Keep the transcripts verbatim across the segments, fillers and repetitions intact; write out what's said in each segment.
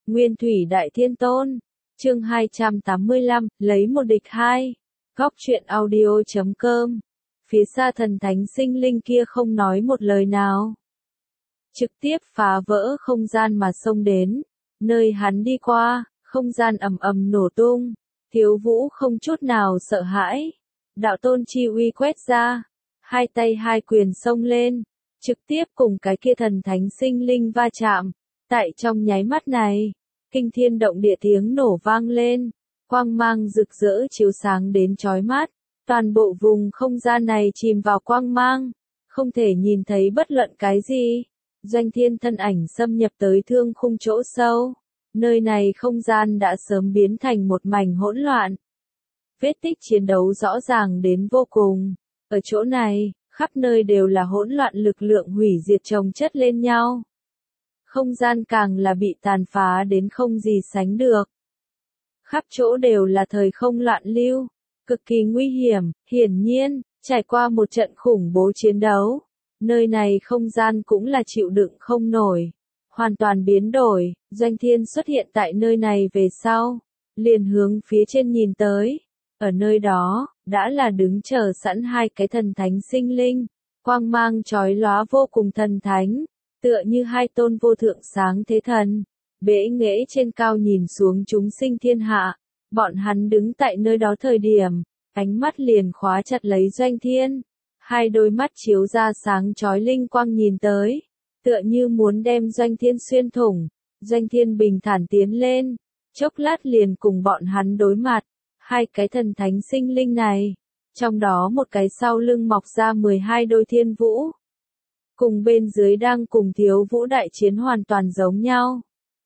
Nguyên Thủy Đại Thiên Tôn. Chương hai trăm tám mươi lăm, lấy một địch hai. Góc truyện audio chấm com. Phía xa thần thánh sinh linh kia không nói một lời nào. Trực tiếp phá vỡ không gian mà xông đến. Nơi hắn đi qua, không gian ầm ầm nổ tung. Thiếu Vũ không chút nào sợ hãi. Đạo tôn chi uy quét ra. Hai tay hai quyền xông lên. Trực tiếp cùng cái kia thần thánh sinh linh va chạm. Tại trong nháy mắt này, kinh thiên động địa tiếng nổ vang lên. Quang mang rực rỡ chiếu sáng đến chói mắt. Toàn bộ vùng không gian này chìm vào quang mang. Không thể nhìn thấy bất luận cái gì. Doanh Thiên thân ảnh xâm nhập tới thương khung chỗ sâu. Nơi này không gian đã sớm biến thành một mảnh hỗn loạn. Vết tích chiến đấu rõ ràng đến vô cùng. Ở chỗ này, khắp nơi đều là hỗn loạn lực lượng hủy diệt chồng chất lên nhau. Không gian càng là bị tàn phá đến không gì sánh được. Khắp chỗ đều là thời không loạn lưu, cực kỳ nguy hiểm, hiển nhiên, trải qua một trận khủng bố chiến đấu. Nơi này không gian cũng là chịu đựng không nổi. Hoàn toàn biến đổi, Doanh Thiên xuất hiện tại nơi này về sau. Liền hướng phía trên nhìn tới. Ở nơi đó, đã là đứng chờ sẵn hai cái thần thánh sinh linh. Quang mang chói lóa vô cùng thần thánh. Tựa như hai tôn vô thượng sáng thế thần. Bệ nghệ trên cao nhìn xuống chúng sinh thiên hạ. Bọn hắn đứng tại nơi đó thời điểm. Ánh mắt liền khóa chặt lấy Doanh Thiên. Hai đôi mắt chiếu ra sáng chói linh quang nhìn tới. Tựa như muốn đem Doanh Thiên xuyên thủng. Doanh Thiên bình thản tiến lên. Chốc lát liền cùng bọn hắn đối mặt. Hai cái thần thánh sinh linh này. Trong đó một cái sau lưng mọc ra mười hai đôi thiên vũ. Cùng bên dưới đang cùng Thiếu Vũ đại chiến hoàn toàn giống nhau.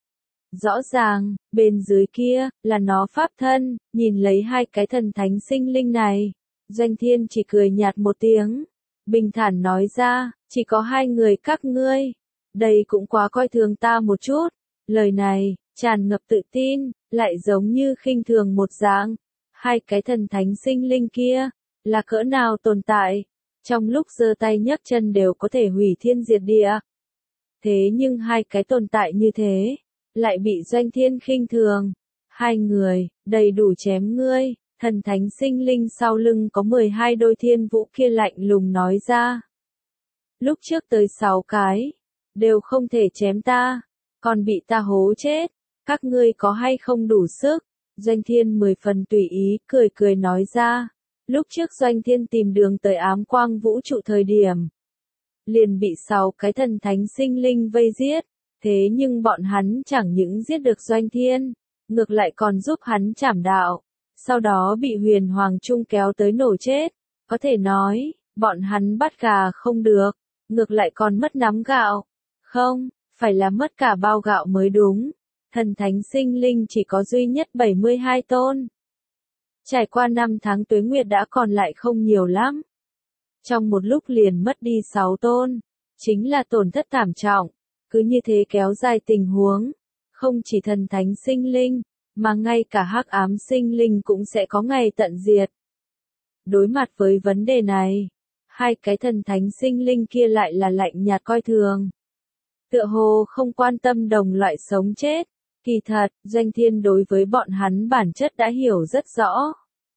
Rõ ràng, bên dưới kia, là nó pháp thân, nhìn lấy hai cái thần thánh sinh linh này. Doanh Thiên chỉ cười nhạt một tiếng. Bình thản nói ra, chỉ có hai người các ngươi. Đây cũng quá coi thường ta một chút. Lời này, tràn ngập tự tin, lại giống như khinh thường một dạng. Hai cái thần thánh sinh linh kia, là cỡ nào tồn tại. Trong lúc giơ tay nhấc chân đều có thể hủy thiên diệt địa. Thế nhưng hai cái tồn tại như thế, lại bị Doanh Thiên khinh thường. Hai người, đầy đủ chém ngươi. Thần thánh sinh linh sau lưng có mười hai đôi thiên vũ kia lạnh lùng nói ra. Lúc trước tới sáu cái, đều không thể chém ta, còn bị ta hố chết. Các ngươi có hay không đủ sức? Doanh Thiên mười phần tùy ý, cười cười nói ra. Lúc trước Doanh Thiên tìm đường tới ám quang vũ trụ thời điểm. Liền bị sáu cái thần thánh sinh linh vây giết. Thế nhưng bọn hắn chẳng những giết được Doanh Thiên, ngược lại còn giúp hắn trảm đạo. Sau đó bị huyền hoàng trung kéo tới nổ chết. Có thể nói, bọn hắn bắt gà không được, ngược lại còn mất nắm gạo. Không, phải là mất cả bao gạo mới đúng. Thần thánh sinh linh chỉ có duy nhất bảy mươi hai tôn. Trải qua năm tháng tuế nguyệt đã còn lại không nhiều lắm. Trong một lúc liền mất đi sáu tôn. Chính là tổn thất thảm trọng. Cứ như thế kéo dài tình huống. Không chỉ thần thánh sinh linh, mà ngay cả hắc ám sinh linh cũng sẽ có ngày tận diệt. Đối mặt với vấn đề này, hai cái thần thánh sinh linh kia lại là lạnh nhạt coi thường. Tựa hồ không quan tâm đồng loại sống chết. Kỳ thật, Doanh Thiên đối với bọn hắn bản chất đã hiểu rất rõ.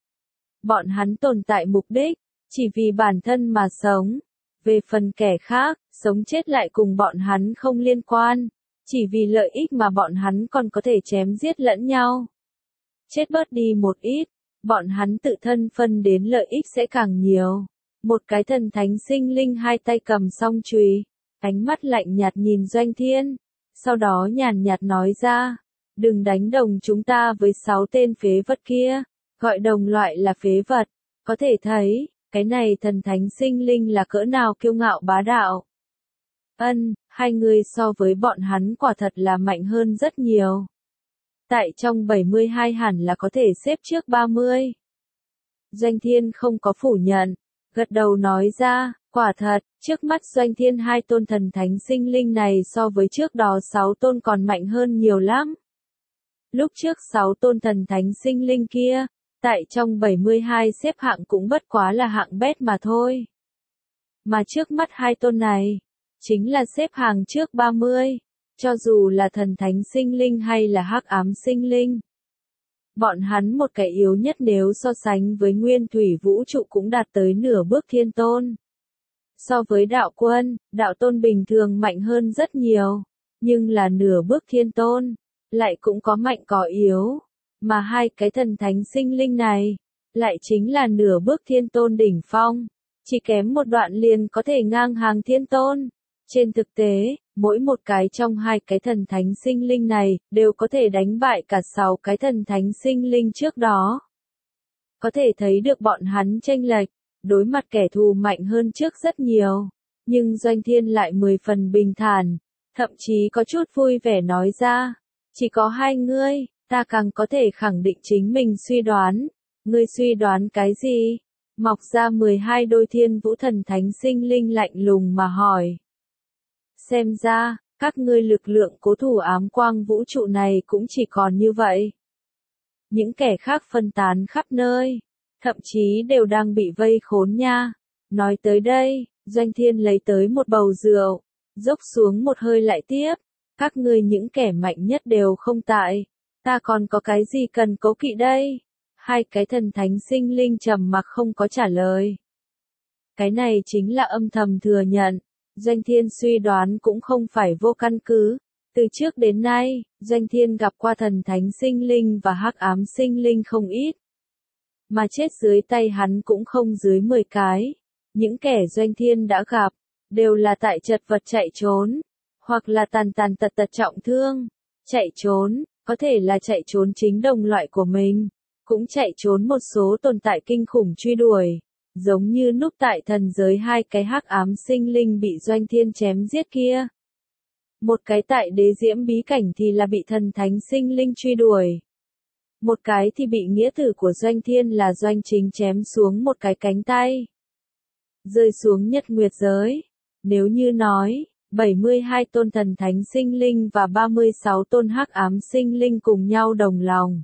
Bọn hắn tồn tại mục đích, chỉ vì bản thân mà sống. Về phần kẻ khác, sống chết lại cùng bọn hắn không liên quan. Chỉ vì lợi ích mà bọn hắn còn có thể chém giết lẫn nhau. Chết bớt đi một ít, bọn hắn tự thân phân đến lợi ích sẽ càng nhiều. Một cái thần thánh sinh linh hai tay cầm song chùy, ánh mắt lạnh nhạt nhìn Doanh Thiên. Sau đó nhàn nhạt nói ra, đừng đánh đồng chúng ta với sáu tên phế vật kia, gọi đồng loại là phế vật. Có thể thấy, cái này thần thánh sinh linh là cỡ nào kiêu ngạo bá đạo. Ân, hai người so với bọn hắn quả thật là mạnh hơn rất nhiều. Tại trong bảy mươi hai hẳn là có thể xếp trước ba mươi. Doanh Thiên không có phủ nhận, gật đầu nói ra, quả thật, trước mắt Doanh Thiên hai tôn thần thánh sinh linh này so với trước đó sáu tôn còn mạnh hơn nhiều lắm. Lúc trước sáu tôn thần thánh sinh linh kia, tại trong bảy mươi hai xếp hạng cũng bất quá là hạng bét mà thôi. Mà trước mắt hai tôn này, chính là xếp hàng trước ba mươi. Cho dù là thần thánh sinh linh hay là hắc ám sinh linh. Bọn hắn một cái yếu nhất nếu so sánh với nguyên thủy vũ trụ cũng đạt tới nửa bước thiên tôn. So với đạo quân, đạo tôn bình thường mạnh hơn rất nhiều, nhưng là nửa bước thiên tôn, lại cũng có mạnh có yếu, mà hai cái thần thánh sinh linh này, lại chính là nửa bước thiên tôn đỉnh phong, chỉ kém một đoạn liền có thể ngang hàng thiên tôn. Trên thực tế, mỗi một cái trong hai cái thần thánh sinh linh này, đều có thể đánh bại cả sáu cái thần thánh sinh linh trước đó. Có thể thấy được bọn hắn chênh lệch, đối mặt kẻ thù mạnh hơn trước rất nhiều. Nhưng Doanh Thiên lại mười phần bình thản, thậm chí có chút vui vẻ nói ra. Chỉ có hai ngươi, ta càng có thể khẳng định chính mình suy đoán. Ngươi suy đoán cái gì? Mọc ra mười hai đôi thiên vũ thần thánh sinh linh lạnh lùng mà hỏi. Xem ra, các ngươi lực lượng cố thủ ám quang vũ trụ này cũng chỉ còn như vậy. Những kẻ khác phân tán khắp nơi, thậm chí đều đang bị vây khốn nha. Nói tới đây, Doanh Thiên lấy tới một bầu rượu, dốc xuống một hơi lại tiếp. Các ngươi những kẻ mạnh nhất đều không tại, ta còn có cái gì cần cố kỵ đây? Hai cái thần thánh sinh linh trầm mặc không có trả lời. Cái này chính là âm thầm thừa nhận. Doanh Thiên suy đoán cũng không phải vô căn cứ. Từ trước đến nay, Doanh Thiên gặp qua thần thánh sinh linh và hắc ám sinh linh không ít. Mà chết dưới tay hắn cũng không dưới mười cái. Những kẻ Doanh Thiên đã gặp, đều là tại chật vật chạy trốn, hoặc là tàn tàn tật tật trọng thương. Chạy trốn, có thể là chạy trốn chính đồng loại của mình, cũng chạy trốn một số tồn tại kinh khủng truy đuổi. Giống như núp tại thần giới hai cái hắc ám sinh linh bị Doanh Thiên chém giết kia. Một cái tại đế diễm bí cảnh thì là bị thần thánh sinh linh truy đuổi. Một cái thì bị nghĩa tử của Doanh Thiên là Doanh Chính chém xuống một cái cánh tay. Rơi xuống nhất nguyệt giới. Nếu như nói, bảy mươi hai tôn thần thánh sinh linh và ba mươi sáu tôn hắc ám sinh linh cùng nhau đồng lòng.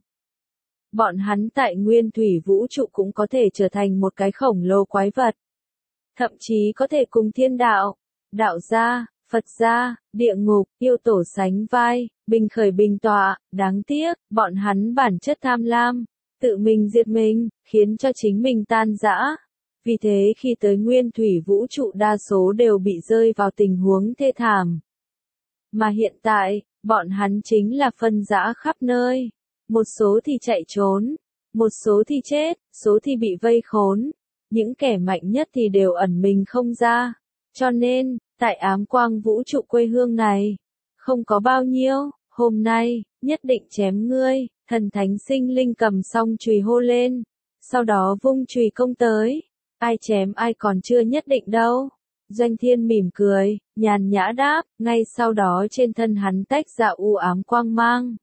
Bọn hắn tại nguyên thủy vũ trụ cũng có thể trở thành một cái khổng lồ quái vật. Thậm chí có thể cùng thiên đạo, đạo gia, Phật gia, địa ngục, yêu tổ sánh vai, bình khởi bình tọa. Đáng tiếc, bọn hắn bản chất tham lam, tự mình diệt mình, khiến cho chính mình tan rã. Vì thế khi tới nguyên thủy vũ trụ đa số đều bị rơi vào tình huống thê thảm. Mà hiện tại, bọn hắn chính là phân rã khắp nơi. Một số thì chạy trốn, một số thì chết, số thì bị vây khốn. Những kẻ mạnh nhất thì đều ẩn mình không ra. Cho nên, tại ám quang vũ trụ quê hương này, không có bao nhiêu, hôm nay, nhất định chém ngươi. Thần thánh sinh linh cầm song chùy hô lên, sau đó vung chùy công tới. Ai chém ai còn chưa nhất định đâu. Doanh Thiên mỉm cười, nhàn nhã đáp, ngay sau đó trên thân hắn tách ra u ám quang mang.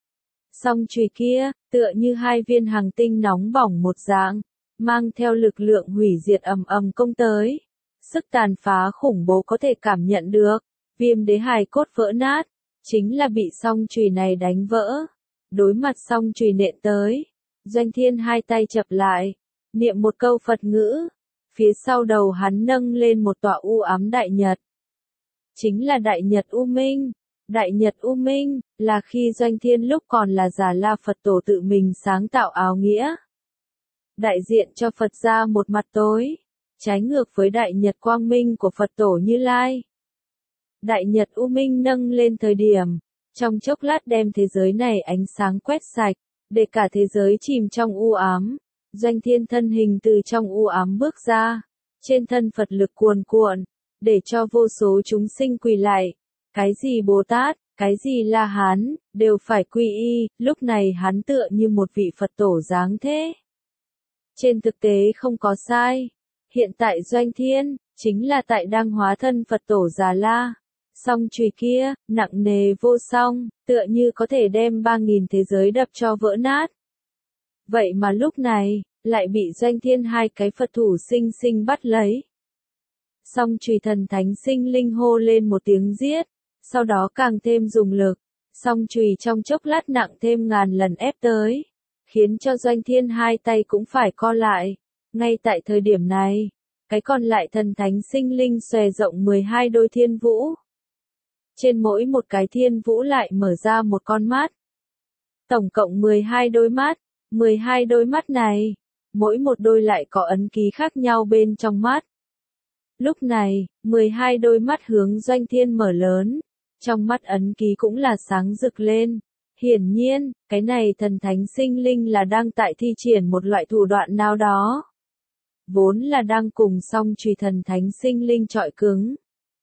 Song chùy kia, tựa như hai viên hành tinh nóng bỏng một dạng, mang theo lực lượng hủy diệt ầm ầm công tới. Sức tàn phá khủng bố có thể cảm nhận được, viêm đế hài cốt vỡ nát, chính là bị song chùy này đánh vỡ. Đối mặt song chùy nện tới, Doanh Thiên hai tay chập lại, niệm một câu Phật ngữ, phía sau đầu hắn nâng lên một tọa u ám đại nhật. Chính là đại nhật U Minh. Đại nhật U Minh, là khi Doanh Thiên lúc còn là Già La Phật Tổ tự mình sáng tạo áo nghĩa. Đại diện cho Phật gia một mặt tối, trái ngược với đại nhật quang minh của Phật Tổ Như Lai. Đại nhật U Minh nâng lên thời điểm, trong chốc lát đem thế giới này ánh sáng quét sạch, để cả thế giới chìm trong u ám. Doanh Thiên thân hình từ trong u ám bước ra, trên thân Phật lực cuồn cuộn, để cho vô số chúng sinh quỳ lại. Cái gì Bồ Tát, cái gì La Hán, đều phải quy y. Lúc này hắn tựa như một vị Phật tổ dáng thế. Trên thực tế không có sai. Hiện tại Doanh Thiên, chính là tại đang hóa thân Phật tổ Già La. Song chùy kia, nặng nề vô song, tựa như có thể đem ba nghìn thế giới đập cho vỡ nát. Vậy mà lúc này, lại bị Doanh Thiên hai cái Phật thủ sinh sinh bắt lấy. Song chùy thần thánh sinh linh hô lên một tiếng giết, sau đó càng thêm dùng lực, song chùy trong chốc lát nặng thêm ngàn lần ép tới, khiến cho Doanh Thiên hai tay cũng phải co lại. Ngay tại thời điểm này, cái còn lại thần thánh sinh linh xòe rộng mười hai đôi thiên vũ. trên mỗi một cái thiên vũ lại mở ra một con mắt. Tổng cộng mười hai đôi mắt, mười hai đôi mắt này, mỗi một đôi lại có ấn ký khác nhau bên trong mắt. Lúc này, mười hai đôi mắt hướng Doanh Thiên mở lớn, trong mắt ấn ký cũng là sáng rực lên. Hiển nhiên, cái này thần thánh sinh linh là đang tại thi triển một loại thủ đoạn nào đó. Vốn là đang cùng song chùy thần thánh sinh linh chọi cứng.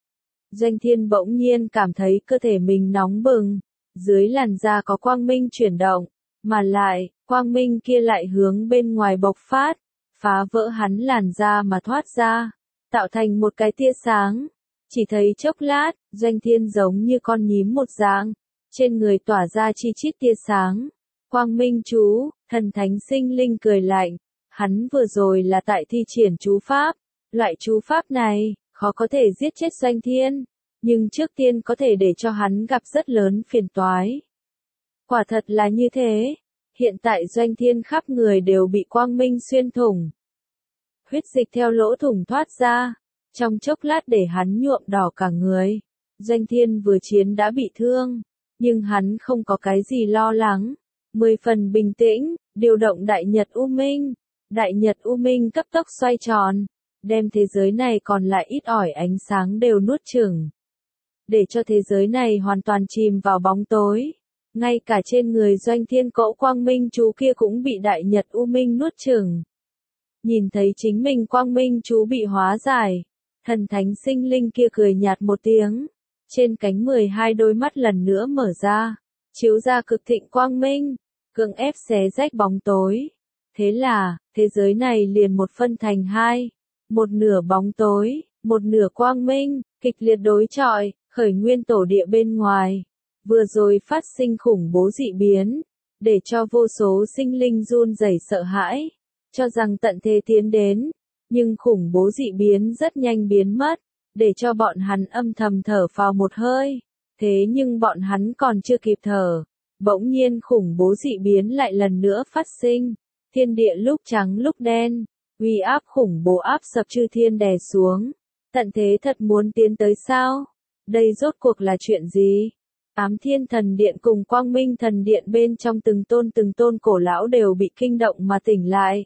Doanh Thiên bỗng nhiên cảm thấy cơ thể mình nóng bừng, dưới làn da có quang minh chuyển động, mà lại, quang minh kia lại hướng bên ngoài bộc phát, phá vỡ hắn làn da mà thoát ra, tạo thành một cái tia sáng. Chỉ thấy chốc lát, Doanh Thiên giống như con nhím một dạng, trên người tỏa ra chi chít tia sáng. Quang minh chú, thần thánh sinh linh cười lạnh, hắn vừa rồi là tại thi triển chú pháp, loại chú pháp này, khó có thể giết chết Doanh Thiên, nhưng trước tiên có thể để cho hắn gặp rất lớn phiền toái. Quả thật là như thế, hiện tại Doanh Thiên khắp người đều bị quang minh xuyên thủng. Huyết dịch theo lỗ thủng thoát ra, trong chốc lát để hắn nhuộm đỏ cả người. Doanh Thiên vừa chiến đã bị thương, nhưng hắn không có cái gì lo lắng, mười phần bình tĩnh, điều động Đại Nhật U Minh. Đại Nhật U Minh cấp tốc xoay tròn, đem thế giới này còn lại ít ỏi ánh sáng đều nuốt chửng. Để cho thế giới này hoàn toàn chìm vào bóng tối. Ngay cả trên người Doanh Thiên cỗ quang minh chú kia cũng bị Đại Nhật U Minh nuốt chửng. Nhìn thấy chính mình quang minh chú bị hóa giải, thần thánh sinh linh kia cười nhạt một tiếng. Trên cánh mười hai đôi mắt lần nữa mở ra, chiếu ra cực thịnh quang minh, cưỡng ép xé rách bóng tối. Thế là, thế giới này liền một phân thành hai, một nửa bóng tối, một nửa quang minh, kịch liệt đối chọi, khởi nguyên tổ địa bên ngoài. Vừa rồi phát sinh khủng bố dị biến, để cho vô số sinh linh run rẩy sợ hãi, cho rằng tận thế tiến đến, nhưng khủng bố dị biến rất nhanh biến mất, để cho bọn hắn âm thầm thở phào một hơi. Thế nhưng bọn hắn còn chưa kịp thở, bỗng nhiên khủng bố dị biến lại lần nữa phát sinh. Thiên địa lúc trắng lúc đen, uy áp khủng bố áp sập chư thiên đè xuống. Tận thế thật muốn tiến tới sao? Đây rốt cuộc là chuyện gì? Ám Thiên Thần Điện cùng Quang Minh Thần Điện bên trong từng tôn từng tôn cổ lão đều bị kinh động mà tỉnh lại.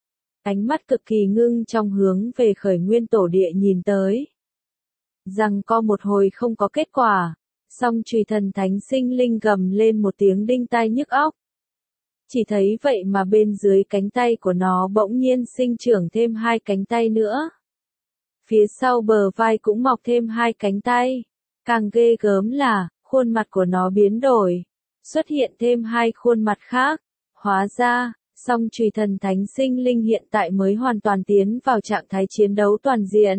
Ánh mắt cực kỳ ngưng trong hướng về khởi nguyên tổ địa nhìn tới. Rằng co một hồi không có kết quả, song chùy thần thánh sinh linh gầm lên một tiếng đinh tai nhức óc. Chỉ thấy vậy mà bên dưới cánh tay của nó bỗng nhiên sinh trưởng thêm hai cánh tay nữa. Phía sau bờ vai cũng mọc thêm hai cánh tay. Càng ghê gớm là, khuôn mặt của nó biến đổi, xuất hiện thêm hai khuôn mặt khác. Hóa ra, song chùy thần thánh sinh linh hiện tại mới hoàn toàn tiến vào trạng thái chiến đấu toàn diện.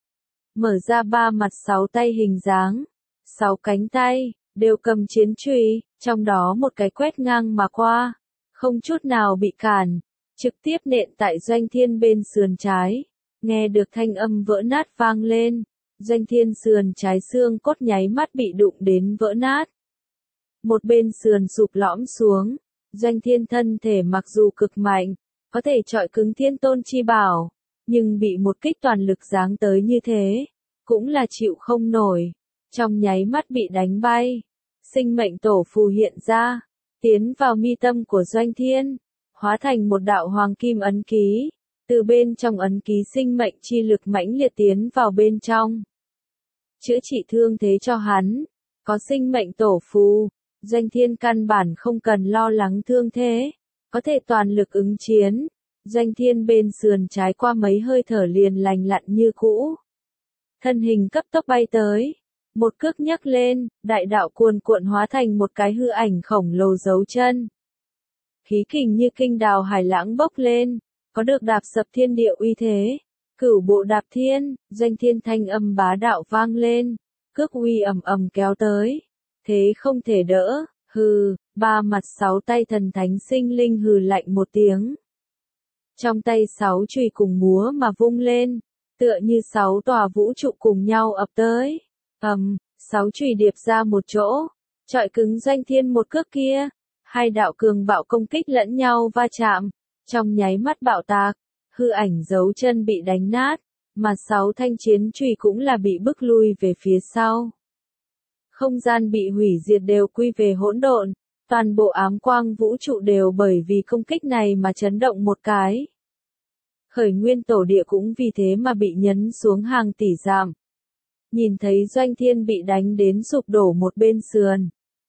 Mở ra ba mặt sáu tay hình dáng, sáu cánh tay, đều cầm chiến chùy, trong đó một cái quét ngang mà qua, không chút nào bị cản, trực tiếp nện tại Doanh Thiên bên sườn trái. Nghe được thanh âm vỡ nát vang lên, Doanh Thiên sườn trái xương cốt nháy mắt bị đụng đến vỡ nát. Một bên sườn sụp lõm xuống, Doanh Thiên thân thể mặc dù cực mạnh, có thể chọi cứng Thiên Tôn chi bảo, nhưng bị một kích toàn lực giáng tới như thế, cũng là chịu không nổi, trong nháy mắt bị đánh bay. Sinh mệnh tổ phù hiện ra, tiến vào mi tâm của Doanh Thiên, hóa thành một đạo hoàng kim ấn ký, từ bên trong ấn ký sinh mệnh chi lực mãnh liệt tiến vào bên trong. Chữa trị thương thế cho hắn, có sinh mệnh tổ phù, Doanh Thiên căn bản không cần lo lắng thương thế, có thể toàn lực ứng chiến. Doanh Thiên bên sườn trái qua mấy hơi thở liền lành lặn như cũ. Thân hình cấp tốc bay tới, một cước nhấc lên, đại đạo cuồn cuộn hóa thành một cái hư ảnh khổng lồ giấu chân. Khí kình như kinh đào hải lãng bốc lên, có được đạp sập thiên địa uy thế. Cửu bộ đạp thiên, Doanh Thiên thanh âm bá đạo vang lên, cước uy ầm ầm kéo tới, thế không thể đỡ. Hừ, ba mặt sáu tay thần thánh sinh linh hừ lạnh một tiếng. Trong tay sáu chùy cùng múa mà vung lên, tựa như sáu tòa vũ trụ cùng nhau ập tới. Ầm, sáu chùy điệp ra một chỗ, chọi cứng Doanh Thiên một cước kia. Hai đạo cường bạo công kích lẫn nhau va chạm, trong nháy mắt bạo tạc, hư ảnh dấu chân bị đánh nát, mà sáu thanh chiến chùy cũng là bị bức lui về phía sau. không gian bị hủy diệt đều quy về hỗn độn, toàn bộ ám quang vũ trụ đều bởi vì công kích này mà chấn động một cái. Khởi nguyên tổ địa cũng vì thế mà bị nhấn xuống hàng tỷ dặm. Nhìn thấy Doanh Thiên bị đánh đến sụp đổ một bên sườn.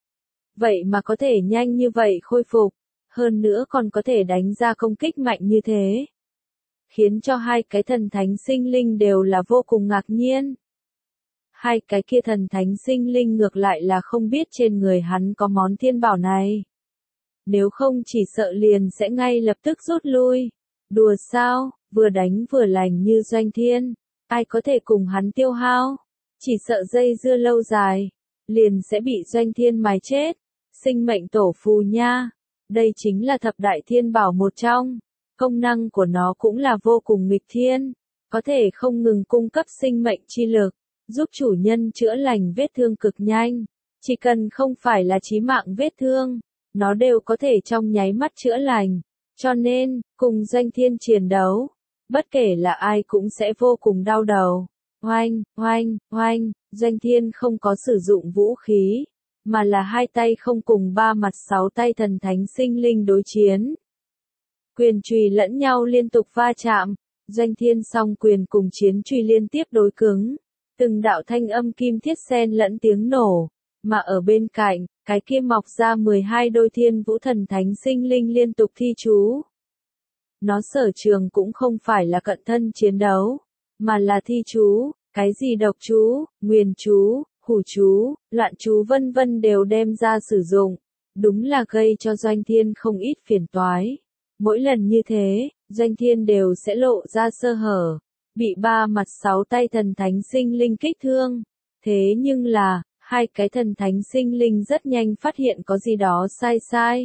Vậy mà có thể nhanh như vậy khôi phục, hơn nữa còn có thể đánh ra công kích mạnh như thế. Khiến cho hai cái thần thánh sinh linh đều là vô cùng ngạc nhiên. Hai cái kia thần thánh sinh linh ngược lại là không biết trên người hắn có món thiên bảo này. Nếu không chỉ sợ liền sẽ ngay lập tức rút lui. Đùa sao, vừa đánh vừa lành như Doanh Thiên, ai có thể cùng hắn tiêu hao, chỉ sợ dây dưa lâu dài, liền sẽ bị Doanh Thiên mài chết. Sinh mệnh tổ phù nha, đây chính là thập đại thiên bảo một trong, công năng của nó cũng là vô cùng nghịch thiên, có thể không ngừng cung cấp sinh mệnh chi lực, giúp chủ nhân chữa lành vết thương cực nhanh, chỉ cần không phải là chí mạng vết thương, nó đều có thể trong nháy mắt chữa lành. Cho nên, cùng Doanh Thiên chiến đấu, bất kể là ai cũng sẽ vô cùng đau đầu. Oanh, oanh, oanh, Doanh Thiên không có sử dụng vũ khí, mà là hai tay không cùng ba mặt sáu tay thần thánh sinh linh đối chiến. Quyền chùy lẫn nhau liên tục va chạm, Doanh Thiên song quyền cùng chiến chùy liên tiếp đối cứng, từng đạo thanh âm kim thiết xen lẫn tiếng nổ, mà ở bên cạnh, cái kia mọc ra mười hai đôi thiên vũ thần thánh sinh linh liên tục thi chú. Nó sở trường cũng không phải là cận thân chiến đấu, mà là thi chú, cái gì độc chú, nguyền chú, hủ chú, loạn chú vân vân đều đem ra sử dụng, đúng là gây cho Doanh Thiên không ít phiền toái. Mỗi lần như thế, Doanh Thiên đều sẽ lộ ra sơ hở, bị ba mặt sáu tay thần thánh sinh linh kích thương. Thế nhưng là, hai cái thần thánh sinh linh rất nhanh phát hiện có gì đó sai sai.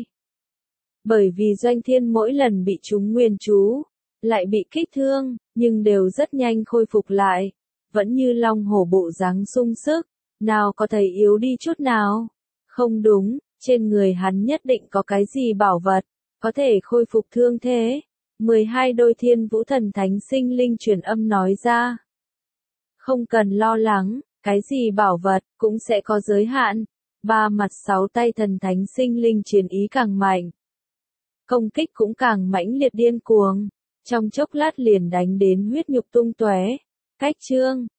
Bởi vì Doanh Thiên mỗi lần bị trúng nguyên chú, lại bị kích thương, nhưng đều rất nhanh khôi phục lại, vẫn như long hổ bộ dáng sung sức, nào có thấy yếu đi chút nào. Không đúng, trên người hắn nhất định có cái gì bảo vật, có thể khôi phục thương thế. mười hai đôi thiên vũ thần thánh sinh linh truyền âm nói ra. Không cần lo lắng, cái gì bảo vật cũng sẽ có giới hạn. Ba mặt sáu tay thần thánh sinh linh chiến ý càng mạnh, công kích cũng càng mãnh liệt điên cuồng, trong chốc lát liền đánh đến huyết nhục tung tóe. Cách chương